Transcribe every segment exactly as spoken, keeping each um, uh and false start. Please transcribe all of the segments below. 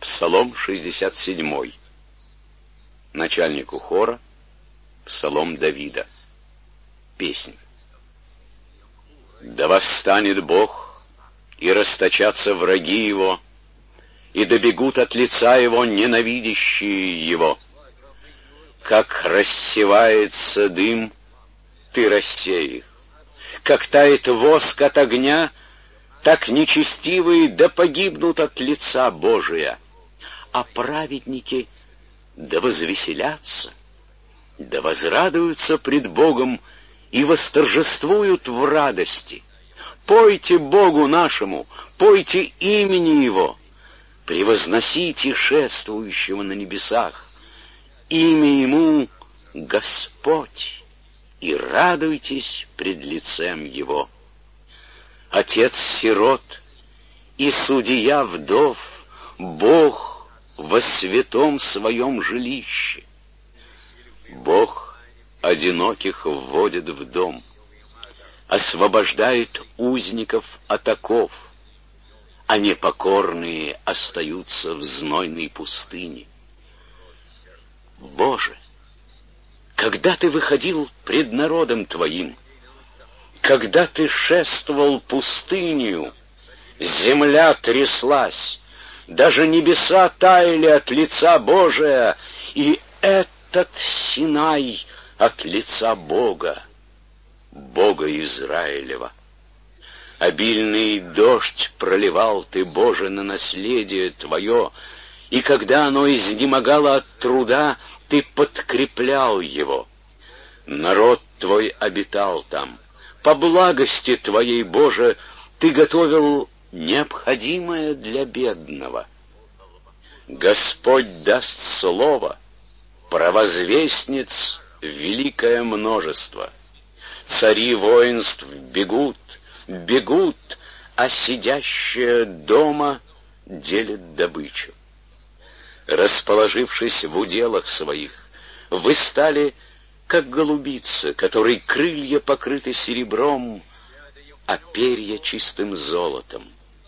Псалом шестьдесят седьмой. Начальнику хора псалом Давида. Песнь. Да восстанет Бог, и расточатся враги Его, и добегут от лица Его ненавидящие Его. Как рассевается дым, Ты рассей их. Как тает воск от огня, так нечестивые да погибнут от лица Божия. А праведники да возвеселятся, да возрадуются пред Богом и восторжествуют в радости. Пойте Богу нашему, пойте имени Его, превозносите шествующего на небесах. Имя Ему Господь, и радуйтесь пред лицем Его. Отец сирот и судья вдов, Бог во святом своем жилище. Бог одиноких вводит в дом, освобождает узников от оков, а непокорные остаются в знойной пустыне. Боже, когда Ты выходил пред народом Твоим, когда Ты шествовал пустынью, земля тряслась, даже небеса таяли от лица Божия, и этот Синай от лица Бога, Бога Израилева. Обильный дождь проливал Ты, Боже, на наследие Твое, и когда оно изнемогало от труда, Ты подкреплял его. Народ Твой обитал там. По благости Твоей, Боже, Ты готовил необходимое для бедного. Господь даст слово, провозвестниц великое множество. Цари воинств бегут, бегут, а сидящие дома делят добычу. Расположившись в уделах своих, вы стали, как голубица, которой крылья покрыты серебром, а перья чистым золотом.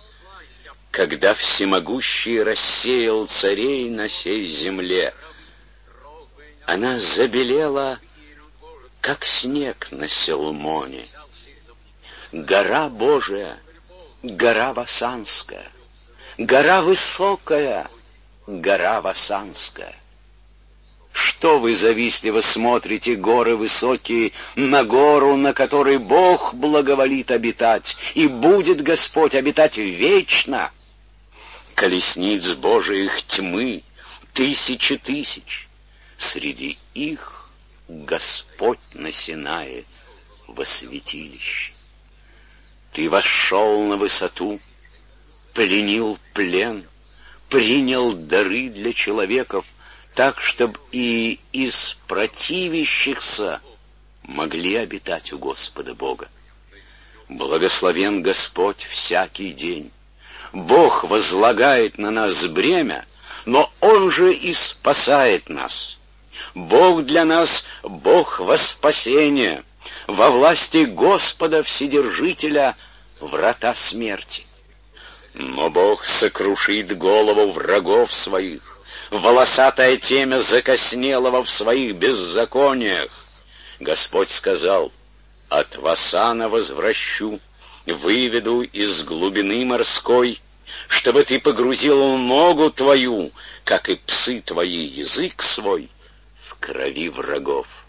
Когда всемогущий рассеял царей на сей земле, она забелела, как снег на Селмоне. Гора Божия, гора Васанская, гора высокая, гора Васанская. Что вы завистливо смотрите, горы высокие, на гору, на которой Бог благоволит обитать, и будет Господь обитать вечно? Колесниц Божиих тьмы, тысячи тысяч, среди их Господь на Синае во святилище. Ты вошел на высоту, пленил плен, принял дары для человеков, так, чтобы и из противящихся могли обитать у Господа Бога. Благословен Господь всякий день. Бог возлагает на нас бремя, но Он же и спасает нас. Бог для нас — Бог во спасение, во власти Господа Вседержителя врата смерти. Но Бог сокрушит голову врагов своих, волосатое темя закоснелого в своих беззакониях. Господь сказал: от Васана возвращу, выведу из глубины морской, чтобы ты погрузил ногу твою, как и псы твои язык свой, в крови врагов.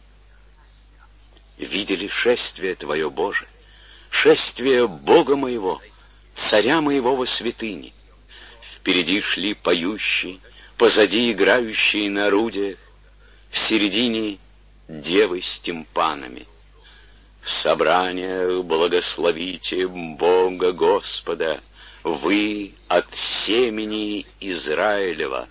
Видели шествие Твое, Боже, шествие Бога моего, царя моего во святыне. Впереди шли поющие, позади играющие на орудиях, в середине девы с тимпанами. В собраниях благословите Бога Господа, вы от семени Израилева.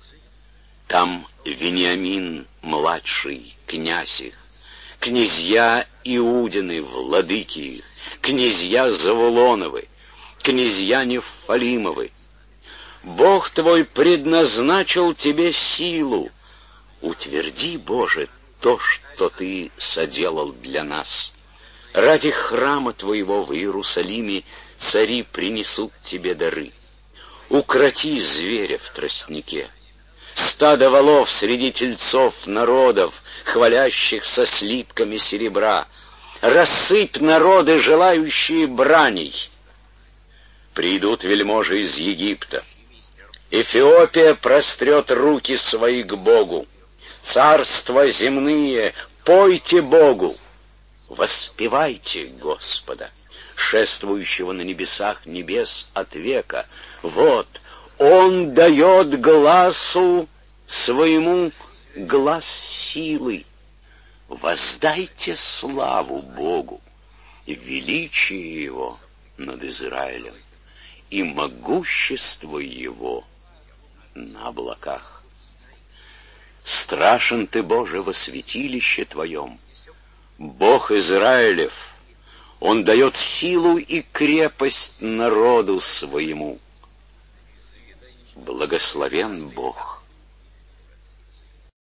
Там Вениамин младший, князь их, князья Иудины, владыки их, князья Завулоновы, князья Нефалимовы. Бог твой предназначил тебе силу. Утверди, Боже, то, что ты соделал для нас. Ради храма твоего в Иерусалиме цари принесут тебе дары. укроти зверя в тростнике. Стадо волов среди тельцов народов, хвалящих со слитками серебра. Рассыпь народы, желающие браней. Придут вельможи из Египта. Эфиопия прострет руки свои к Богу. Царства земные, пойте Богу. Воспевайте Господа, шествующего на небесах небес от века. Вот, Он дает гласу своему глас силы. Воздайте славу Богу, величие Его над Израилем и могущество Его на облаках. Страшен Ты, Боже, во святилище Твоем, Бог Израилев. Он дает силу и крепость народу своему. Благословен Бог,